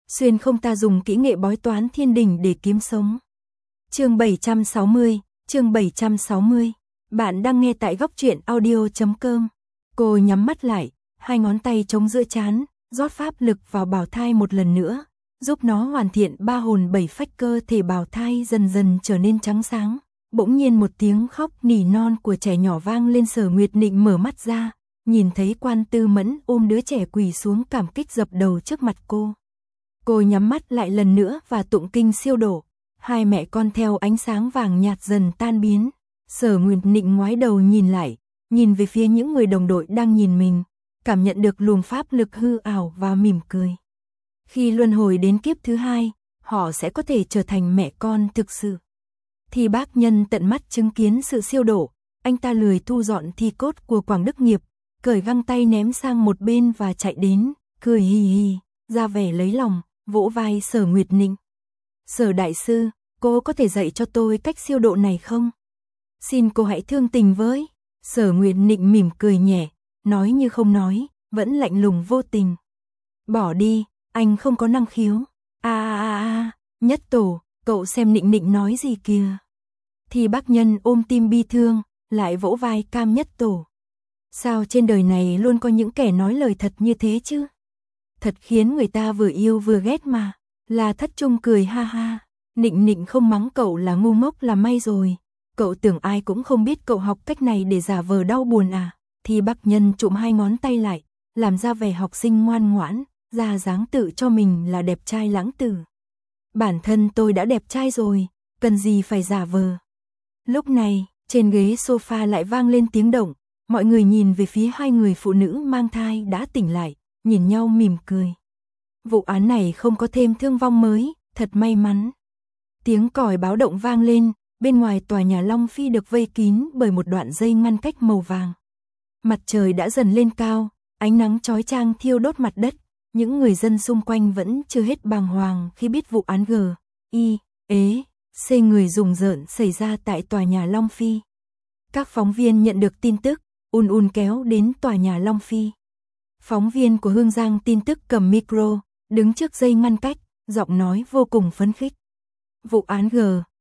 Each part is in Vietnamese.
xuyên không ta dùng kỹ nghệ bói toán thiên đình để kiếm sống. Chương 760. Bạn đang nghe tại góc truyện audio.com. Cô nhắm mắt lại, hai ngón tay chống giữa trán, rót pháp lực vào bào thai một lần nữa, giúp nó hoàn thiện ba hồn bảy phách, cơ thể bào thai dần dần trở nên trắng sáng. Bỗng nhiên một tiếng khóc nỉ non của trẻ nhỏ vang lên. Sở Nguyệt Nịnh mở mắt ra, nhìn thấy Quan Tư Mẫn ôm đứa trẻ quỳ xuống cảm kích dập đầu trước mặt cô. Cô nhắm mắt lại lần nữa và tụng kinh siêu độ. Hai mẹ con theo ánh sáng vàng nhạt dần tan biến. Sở Nguyệt Nịnh ngoái đầu nhìn lại, nhìn về phía những người đồng đội đang nhìn mình, cảm nhận được luồng pháp lực hư ảo và mỉm cười. Khi luân hồi đến kiếp thứ hai, họ sẽ có thể trở thành mẹ con thực sự. Thì Bác Nhân tận mắt chứng kiến sự siêu độ, anh ta lười thu dọn thi cốt của Quảng Đức Nghiệp, cởi găng tay ném sang một bên và chạy đến, cười hì hì, ra vẻ lấy lòng, vỗ vai Sở Nguyệt Nịnh. Sở đại sư, cô có thể dạy cho tôi cách siêu độ này không? Xin cô hãy thương tình với. Sở Nguyệt Nịnh mỉm cười nhẹ, nói như không nói, vẫn lạnh lùng vô tình. Bỏ đi, anh không có năng khiếu. Nhất tổ, cậu xem Nịnh Nịnh nói gì kìa. Thì Bác Nhân ôm tim bi thương, lại vỗ vai Cam Nhất Tổ. Sao trên đời này luôn có những kẻ nói lời thật như thế chứ? Thật khiến người ta vừa yêu vừa ghét mà. La Thất Trung cười ha ha. Nịnh Nịnh không mắng cậu là ngu ngốc là may rồi. Cậu tưởng ai cũng không biết cậu học cách này để giả vờ đau buồn à? Thì Bác Nhân trụm hai ngón tay lại, làm ra vẻ học sinh ngoan ngoãn, ra dáng tự cho mình là đẹp trai lãng tử. Bản thân tôi đã đẹp trai rồi, cần gì phải giả vờ. Lúc này, trên ghế sofa lại vang lên tiếng động, mọi người nhìn về phía hai người phụ nữ mang thai đã tỉnh lại, nhìn nhau mỉm cười. Vụ án này không có thêm thương vong mới, thật may mắn. Tiếng còi báo động vang lên, bên ngoài tòa nhà Long Phi được vây kín bởi một đoạn dây ngăn cách màu vàng. Mặt trời đã dần lên cao, ánh nắng chói chang thiêu đốt mặt đất. Những người dân xung quanh vẫn chưa hết bàng hoàng khi biết vụ án G.I.E.C người rùng rợn xảy ra tại tòa nhà Long Phi. Các phóng viên nhận được tin tức, ùn kéo đến tòa nhà Long Phi. Phóng viên của Hương Giang tin tức cầm micro, đứng trước dây ngăn cách, giọng nói vô cùng phấn khích. Vụ án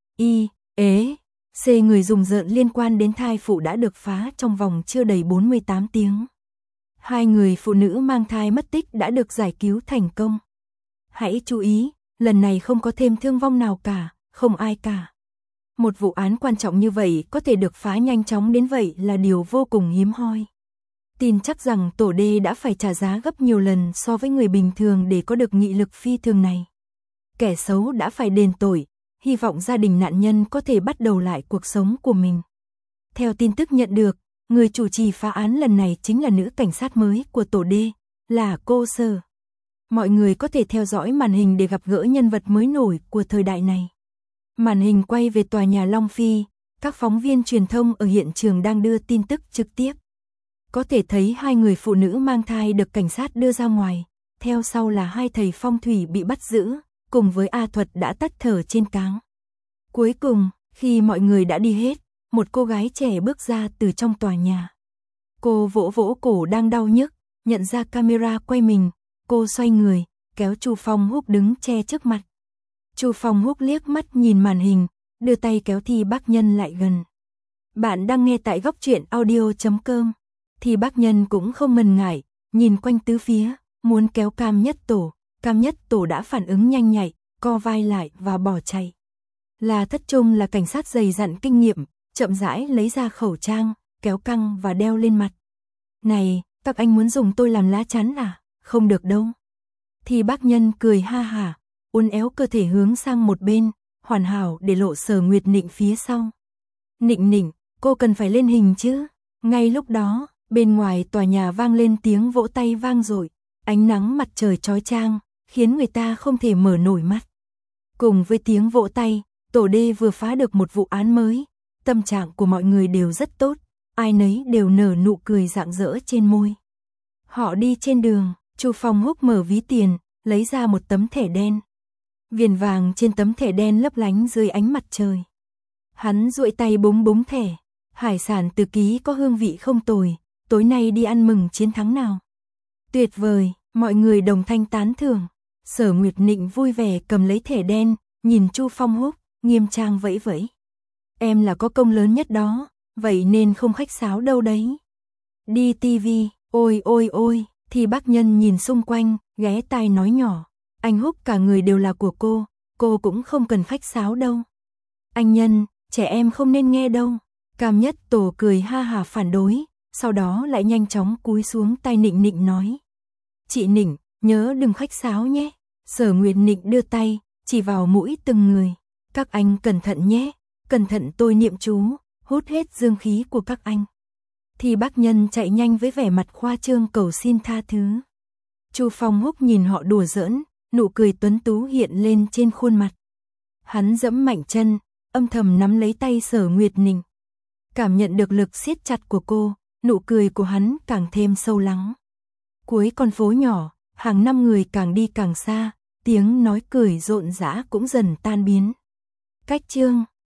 G.I.E.C người rùng rợn liên quan đến thai phụ đã được phá trong vòng chưa đầy 48 tiếng. Hai người phụ nữ mang thai mất tích đã được giải cứu thành công. Hãy chú ý, lần này không có thêm thương vong nào cả, không ai cả. Một vụ án quan trọng như vậy có thể được phá nhanh chóng đến vậy là điều vô cùng hiếm hoi. Tin chắc rằng tổ đê đã phải trả giá gấp nhiều lần so với người bình thường để có được nghị lực phi thường này. Kẻ xấu đã phải đền tội, hy vọng gia đình nạn nhân có thể bắt đầu lại cuộc sống của mình. Theo tin tức nhận được, người chủ trì phá án lần này chính là nữ cảnh sát mới của tổ đê, là cô Sở. Mọi người có thể theo dõi màn hình để gặp gỡ nhân vật mới nổi của thời đại này. Màn hình quay về tòa nhà Long Phi, các phóng viên truyền thông ở hiện trường đang đưa tin tức trực tiếp. Có thể thấy hai người phụ nữ mang thai được cảnh sát đưa ra ngoài, theo sau là hai thầy phong thủy bị bắt giữ, cùng với A Thuật đã tắt thở trên cáng. Cuối cùng, khi mọi người đã đi hết, một cô gái trẻ bước ra từ trong tòa nhà. Cô vỗ vỗ cổ đang đau nhức, nhận ra camera quay mình, cô xoay người, kéo Chu Phong Húc đứng che trước mặt. Chu Phong Húc liếc mắt nhìn màn hình, đưa tay kéo Thi Bác Nhân lại gần. Bạn đang nghe tại góc truyện audio.com. Thi Bác Nhân cũng không ngần ngại, nhìn quanh tứ phía, muốn kéo Cam Nhất Tổ. Cam Nhất Tổ đã phản ứng nhanh nhạy, co vai lại và bỏ chạy. La Thất Trung là cảnh sát dày dặn kinh nghiệm, chậm rãi lấy ra khẩu trang, kéo căng và đeo lên mặt. Này, các anh muốn dùng tôi làm lá chắn à? Không được đâu. Thì Bác Nhân cười ha hả, uốn éo cơ thể hướng sang một bên, hoàn hảo để lộ Sở Nguyệt Nịnh phía sau. Nịnh Nịnh, cô cần phải lên hình chứ? Ngay lúc đó, bên ngoài tòa nhà vang lên tiếng vỗ tay vang dội, ánh nắng mặt trời chói chang, khiến người ta không thể mở nổi mắt. Cùng với tiếng vỗ tay, tổ đê vừa phá được một vụ án mới. Tâm trạng của mọi người đều rất tốt, ai nấy đều nở nụ cười rạng rỡ trên môi. Họ đi trên đường, Chu Phong Húc mở ví tiền, lấy ra một tấm thẻ đen. Viền vàng trên tấm thẻ đen lấp lánh dưới ánh mặt trời. Hắn duỗi tay búng búng thẻ, hải sản từ ký có hương vị không tồi, tối nay đi ăn mừng chiến thắng nào. Tuyệt vời, mọi người đồng thanh tán thưởng. Sở Nguyệt Nịnh vui vẻ cầm lấy thẻ đen, nhìn Chu Phong Húc, nghiêm trang vẫy vẫy. Em là có công lớn nhất đó, vậy nên không khách sáo đâu đấy. Đi tivi, ôi ôi ôi, thì bác Nhân nhìn xung quanh, ghé tai nói nhỏ. Anh Húc cả người đều là của cô cũng không cần khách sáo đâu. Anh Nhân, trẻ em không nên nghe đâu. Cam Nhất Tổ cười ha hả phản đối, sau đó lại nhanh chóng cúi xuống tai Nịnh Nịnh nói. Chị Nịnh, nhớ đừng khách sáo nhé. Sở Nguyệt Nịnh đưa tay, chỉ vào mũi từng người. Các anh cẩn thận nhé, cẩn thận tôi niệm chú, hút hết dương khí của các anh. Thì bác Nhân chạy nhanh với vẻ mặt khoa trương cầu xin tha thứ. Chu Phong Húc nhìn họ đùa giỡn, nụ cười tuấn tú hiện lên trên khuôn mặt. Hắn giẫm mạnh chân, âm thầm nắm lấy tay Sở Nguyệt Nịnh. Cảm nhận được lực siết chặt của cô, nụ cười của hắn càng thêm sâu lắng. Cuối con phố nhỏ, hàng năm người càng đi càng xa, tiếng nói cười rộn rã cũng dần tan biến. Cách chương